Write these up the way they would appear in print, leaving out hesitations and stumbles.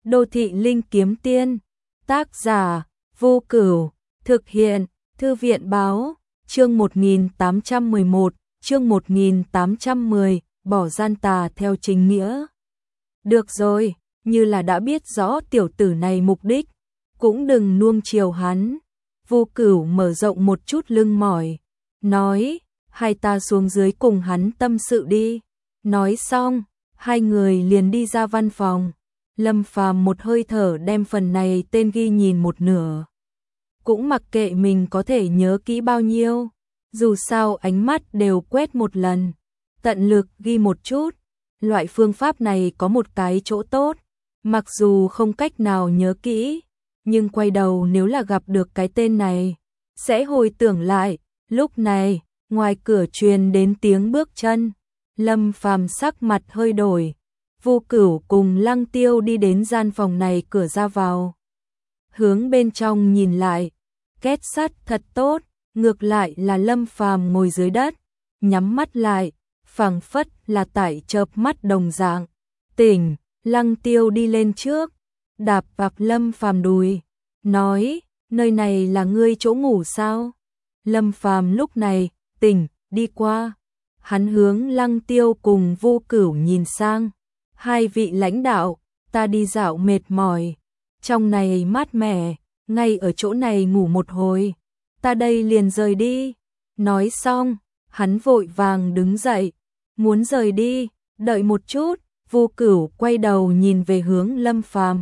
Đô thị linh kiếm tiên, tác giả Vô Cửu, thực hiện Thư viện báo, chương 1811, chương 1810, bỏ gian tà theo chính nghĩa. Được rồi, như là đã biết rõ tiểu tử này mục đích, cũng đừng nuông chiều hắn. Vô Cửu mở rộng một chút lưng mỏi, nói, hai ta xuống dưới cùng hắn tâm sự đi. Nói xong, hai người liền đi ra văn phòng. Lâm Phàm một hơi thở đem phần này tên ghi nhìn một nửa. Cũng mặc kệ mình có thể nhớ kỹ bao nhiêu, dù sao ánh mắt đều quét một lần, tận lực ghi một chút. Loại phương pháp này có một cái chỗ tốt, mặc dù không cách nào nhớ kỹ, nhưng quay đầu nếu là gặp được cái tên này, sẽ hồi tưởng lại. Lúc này, ngoài cửa truyền đến tiếng bước chân, Lâm Phàm sắc mặt hơi đổi. Vô Cửu cùng Lăng Tiêu đi đến gian phòng này cửa ra vào. Hướng bên trong nhìn lại, kết sắt thật tốt, ngược lại là Lâm Phàm ngồi dưới đất, nhắm mắt lại, phảng phất là tại chợp mắt đồng dạng. Tỉnh, Lăng Tiêu đi lên trước, đạp vào Lâm Phàm đùi, nói, nơi này là ngươi chỗ ngủ sao? Lâm Phàm lúc này, tỉnh, đi qua. Hắn hướng Lăng Tiêu cùng Vô Cửu nhìn sang. Hai vị lãnh đạo, ta đi dạo mệt mỏi, trong này mát mẻ, ngay ở chỗ này ngủ một hồi, ta đây liền rời đi. Nói xong, hắn vội vàng đứng dậy, muốn rời đi, đợi một chút. Vô Cửu quay đầu nhìn về hướng Lâm Phàm,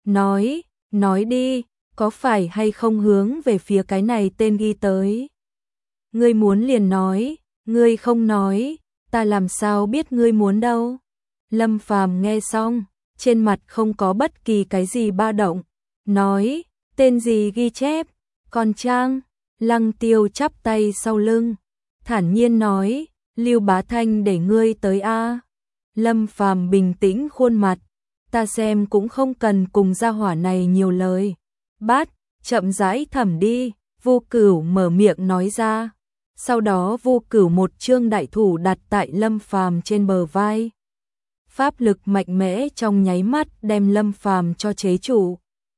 nói đi, có phải hay không hướng về phía cái này tên ghi tới? Ngươi muốn liền nói, ngươi không nói, ta làm sao biết ngươi muốn đâu? Lâm Phàm nghe xong, trên mặt không có bất kỳ cái gì ba động, nói, tên gì ghi chép, còn Trang. Lăng Tiêu chắp tay sau lưng, thản nhiên nói, Lưu Bá Thanh để ngươi tới a. Lâm Phàm bình tĩnh khuôn mặt, ta xem cũng không cần cùng gia hỏa này nhiều lời. Bát, chậm rãi thẩm đi. Vô Cửu mở miệng nói ra. Sau đó Vô Cửu một chương đại thủ đặt tại Lâm Phàm trên bờ vai. Pháp lực mạnh mẽ trong nháy mắt đem Lâm Phàm cho chế trụ.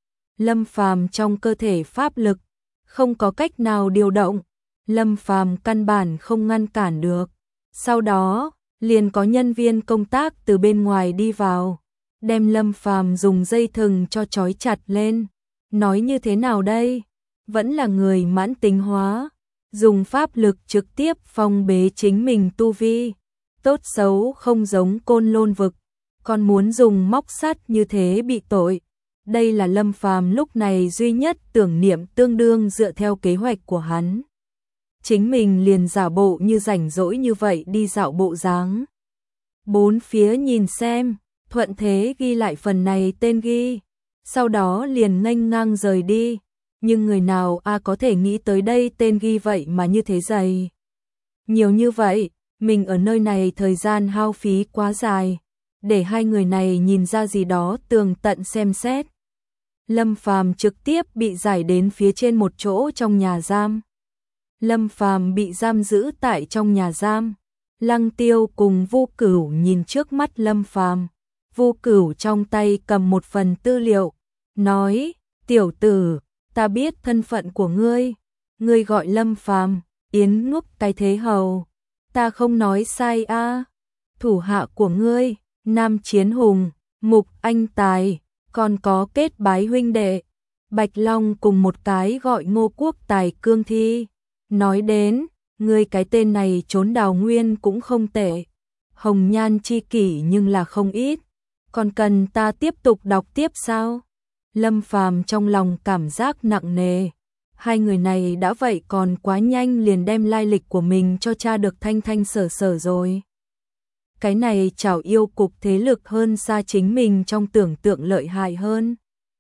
Lâm Phàm trong cơ thể pháp lực không có cách nào điều động, Lâm Phàm căn bản không ngăn cản được. Sau đó, liền có nhân viên công tác từ bên ngoài đi vào, đem Lâm Phàm dùng dây thừng cho trói chặt lên. Nói như thế nào đây? Vẫn là người mãn tính hóa, dùng pháp lực trực tiếp phong bế chính mình tu vi. Tốt xấu không giống Côn Lôn vực, còn muốn dùng móc sắt như thế bị tội. Đây là Lâm Phàm lúc này duy nhất tưởng niệm tương đương dựa theo kế hoạch của hắn. Chính mình liền giả bộ như rảnh rỗi như vậy đi dạo bộ dáng. Bốn phía nhìn xem, thuận thế ghi lại phần này tên ghi, sau đó liền nghênh ngang rời đi. Nhưng người nào có thể nghĩ tới đây tên ghi vậy mà như thế dày. Nhiều như vậy, mình ở nơi này thời gian hao phí quá dài, để hai người này nhìn ra gì đó tường tận xem xét. Lâm Phàm trực tiếp bị giải đến phía trên một chỗ trong nhà giam. Lâm Phàm bị giam giữ tại trong nhà giam. Lăng Tiêu cùng Vô Cửu nhìn trước mắt Lâm Phàm. Vô Cửu trong tay cầm một phần tư liệu, nói, tiểu tử, ta biết thân phận của ngươi. Ngươi gọi Lâm Phàm, Yến Ngúc cái thế hầu. Ta không nói sai a. Thủ hạ của ngươi, Nam Chiến Hùng, Mục Anh Tài, còn có kết bái huynh đệ, Bạch Long cùng một cái gọi Ngô Quốc Tài cương thi. Nói đến, ngươi cái tên này trốn đào nguyên cũng không tệ. Hồng nhan chi kỷ nhưng là không ít. Còn cần ta tiếp tục đọc tiếp sao? Lâm Phàm trong lòng cảm giác nặng nề. Hai người này đã vậy còn quá nhanh liền đem lai lịch của mình cho tra được thanh thanh sở sở rồi. Cái này Trảo Yêu Cục thế lực hơn xa chính mình trong tưởng tượng lợi hại hơn.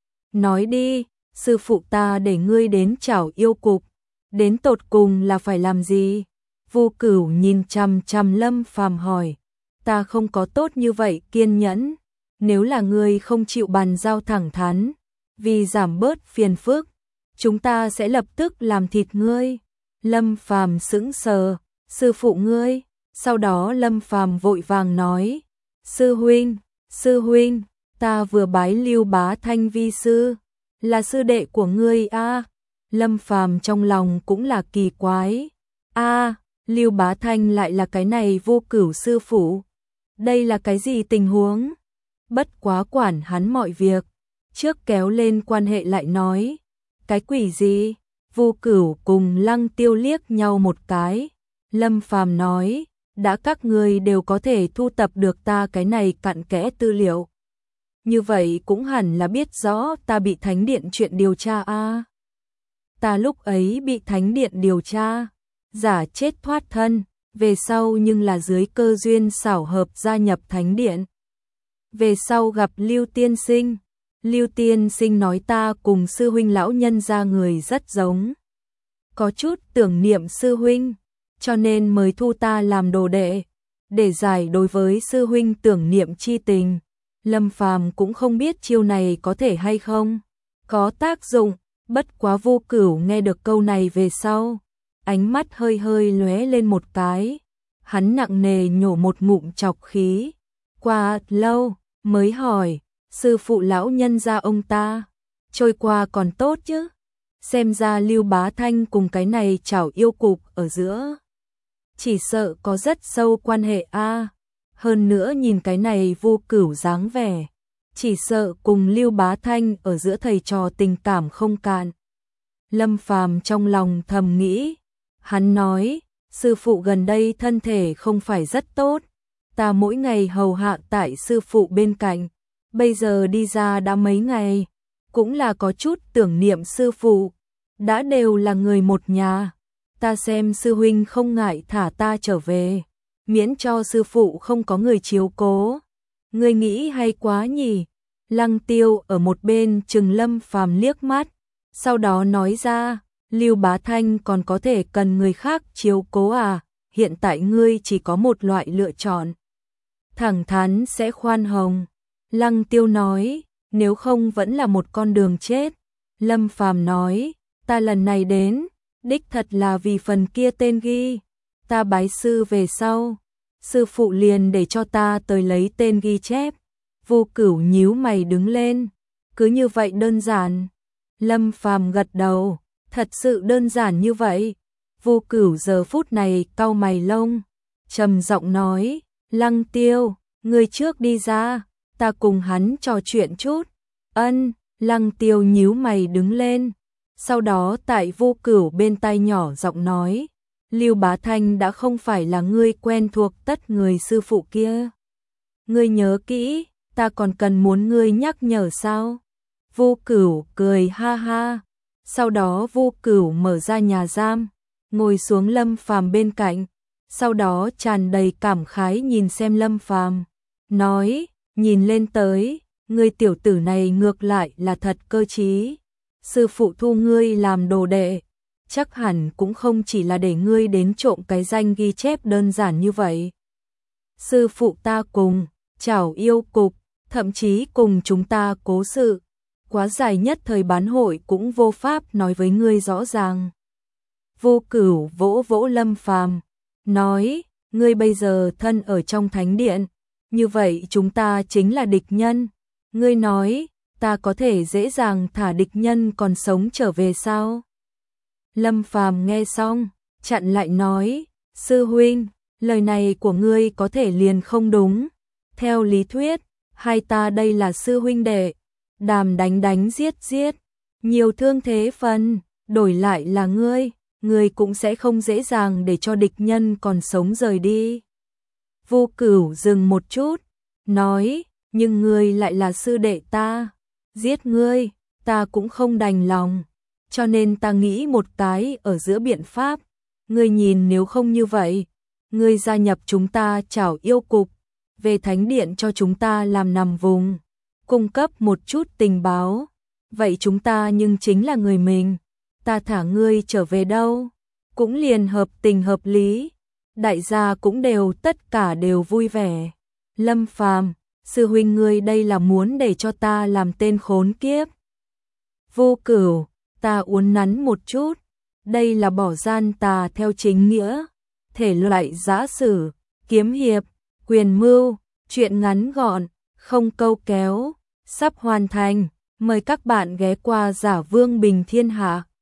Nói đi, sư phụ ta để ngươi đến Trảo Yêu Cục, đến tột cùng là phải làm gì? Vô Cửu nhìn chằm chằm Lâm Phàm hỏi, ta không có tốt như vậy kiên nhẫn, nếu là ngươi không chịu bàn giao thẳng thắn, vì giảm bớt phiền phức, chúng ta sẽ lập tức làm thịt ngươi. Lâm Phàm sững sờ, sư phụ ngươi. Sau đó Lâm Phàm vội vàng nói, sư huynh, ta vừa bái Lưu Bá Thanh vi sư, là sư đệ của ngươi a. Lâm Phàm trong lòng cũng là kỳ quái. A, Lưu Bá Thanh lại là cái này Vô Cửu sư phụ. Đây là cái gì tình huống? Bất quá quản hắn mọi việc, trước kéo lên quan hệ lại nói, cái quỷ gì? Vô Cửu cùng Lăng Tiêu liếc nhau một cái. Lâm Phàm nói, đã các ngươi đều có thể thu tập được ta cái này cặn kẽ tư liệu. Như vậy cũng hẳn là biết rõ ta bị Thánh Điện chuyện điều tra a. Ta lúc ấy bị Thánh Điện điều tra, giả chết thoát thân, về sau nhưng là dưới cơ duyên xảo hợp gia nhập Thánh Điện. Về sau gặp Lưu Tiên Sinh, Lưu Tiên Sinh nói ta cùng sư huynh lão nhân gia người rất giống. Có chút tưởng niệm sư huynh, cho nên mới thu ta làm đồ đệ, để giải đối với sư huynh tưởng niệm chi tình. Lâm Phàm cũng không biết chiêu này có thể hay không, có tác dụng, bất quá Vô Cửu nghe được câu này về sau, ánh mắt hơi hơi lóe lên một cái, hắn nặng nề nhổ một ngụm trọc khí, qua lâu mới hỏi, sư phụ lão nhân gia ông ta, trôi qua còn tốt chứ? Xem ra Lưu Bá Thanh cùng cái này chảo yêu cục ở giữa, chỉ sợ có rất sâu quan hệ a. Hơn nữa nhìn cái này Vô Cửu dáng vẻ, chỉ sợ cùng Lưu Bá Thanh ở giữa thầy trò tình cảm không cạn. Lâm Phàm trong lòng thầm nghĩ, hắn nói, sư phụ gần đây thân thể không phải rất tốt, ta mỗi ngày hầu hạ tại sư phụ bên cạnh, bây giờ đi ra đã mấy ngày, cũng là có chút tưởng niệm sư phụ, đã đều là người một nhà, ta xem sư huynh không ngại thả ta trở về, miễn cho sư phụ không có người chiếu cố. Ngươi nghĩ hay quá nhỉ? Lăng Tiêu ở một bên trừng Lâm Phàm liếc mắt, sau đó nói ra, Lưu Bá Thanh còn có thể cần người khác chiếu cố à, hiện tại ngươi chỉ có một loại lựa chọn. Thẳng thắn sẽ khoan hồng. Lăng Tiêu nói, nếu không vẫn là một con đường chết. Lâm Phàm nói, ta lần này đến, đích thật là vì phần kia tên ghi. Ta bái sư về sau, sư phụ liền để cho ta tới lấy tên ghi chép. Vô Cửu nhíu mày đứng lên, cứ như vậy đơn giản. Lâm Phàm gật đầu, thật sự đơn giản như vậy. Vô Cửu giờ phút này cau mày lông, trầm giọng nói, Lăng Tiêu, ngươi trước đi ra, ta cùng hắn trò chuyện chút. Ân, Lăng Tiêu nhíu mày đứng lên, sau đó tại Vô Cửu bên tai nhỏ giọng nói, Lưu Bá Thanh đã không phải là ngươi quen thuộc tất người sư phụ kia. Ngươi nhớ kỹ, ta còn cần muốn ngươi nhắc nhở sao? Vô Cửu cười ha ha, sau đó Vô Cửu mở ra nhà giam, ngồi xuống Lâm Phàm bên cạnh, sau đó tràn đầy cảm khái nhìn xem Lâm Phàm, nói, nhìn lên tới, ngươi tiểu tử này ngược lại là thật cơ trí, sư phụ thu ngươi làm đồ đệ, chắc hẳn cũng không chỉ là để ngươi đến trộm cái danh ghi chép đơn giản như vậy. Sư phụ ta cùng chảo yêu cục, thậm chí cùng chúng ta cố sự, quá dài nhất thời bán hội cũng vô pháp nói với ngươi rõ ràng. Vô Cửu vỗ vỗ Lâm Phàm, nói, ngươi bây giờ thân ở trong thánh điện, như vậy chúng ta chính là địch nhân. Ngươi nói, ta có thể dễ dàng thả địch nhân còn sống trở về sao? Lâm Phàm nghe xong, chặn lại nói, sư huynh, lời này của ngươi có thể liền không đúng. Theo lý thuyết, hai ta đây là sư huynh đệ, đàm đánh đánh giết giết, nhiều thương thế phần, đổi lại là ngươi cũng sẽ không dễ dàng để cho địch nhân còn sống rời đi. Vô Cửu dừng một chút, nói, nhưng ngươi lại là sư đệ ta, giết ngươi, ta cũng không đành lòng, cho nên ta nghĩ một cái ở giữa biện pháp, ngươi nhìn nếu không như vậy, ngươi gia nhập chúng ta chảo yêu cục, về thánh điện cho chúng ta làm nằm vùng, cung cấp một chút tình báo, vậy chúng ta nhưng chính là người mình, ta thả ngươi trở về đâu, cũng liền hợp tình hợp lý, đại gia cũng đều tất cả đều vui vẻ. Lâm Phàm, sư huynh ngươi đây là muốn để cho ta làm tên khốn kiếp. Vô Cửu, ta uốn nắn một chút, đây là bỏ gian tà theo chính nghĩa, thể loại giã sử, kiếm hiệp, quyền mưu, chuyện ngắn gọn, không câu kéo, sắp hoàn thành. Mời các bạn ghé qua Giả Vương Bình Thiên Hạ.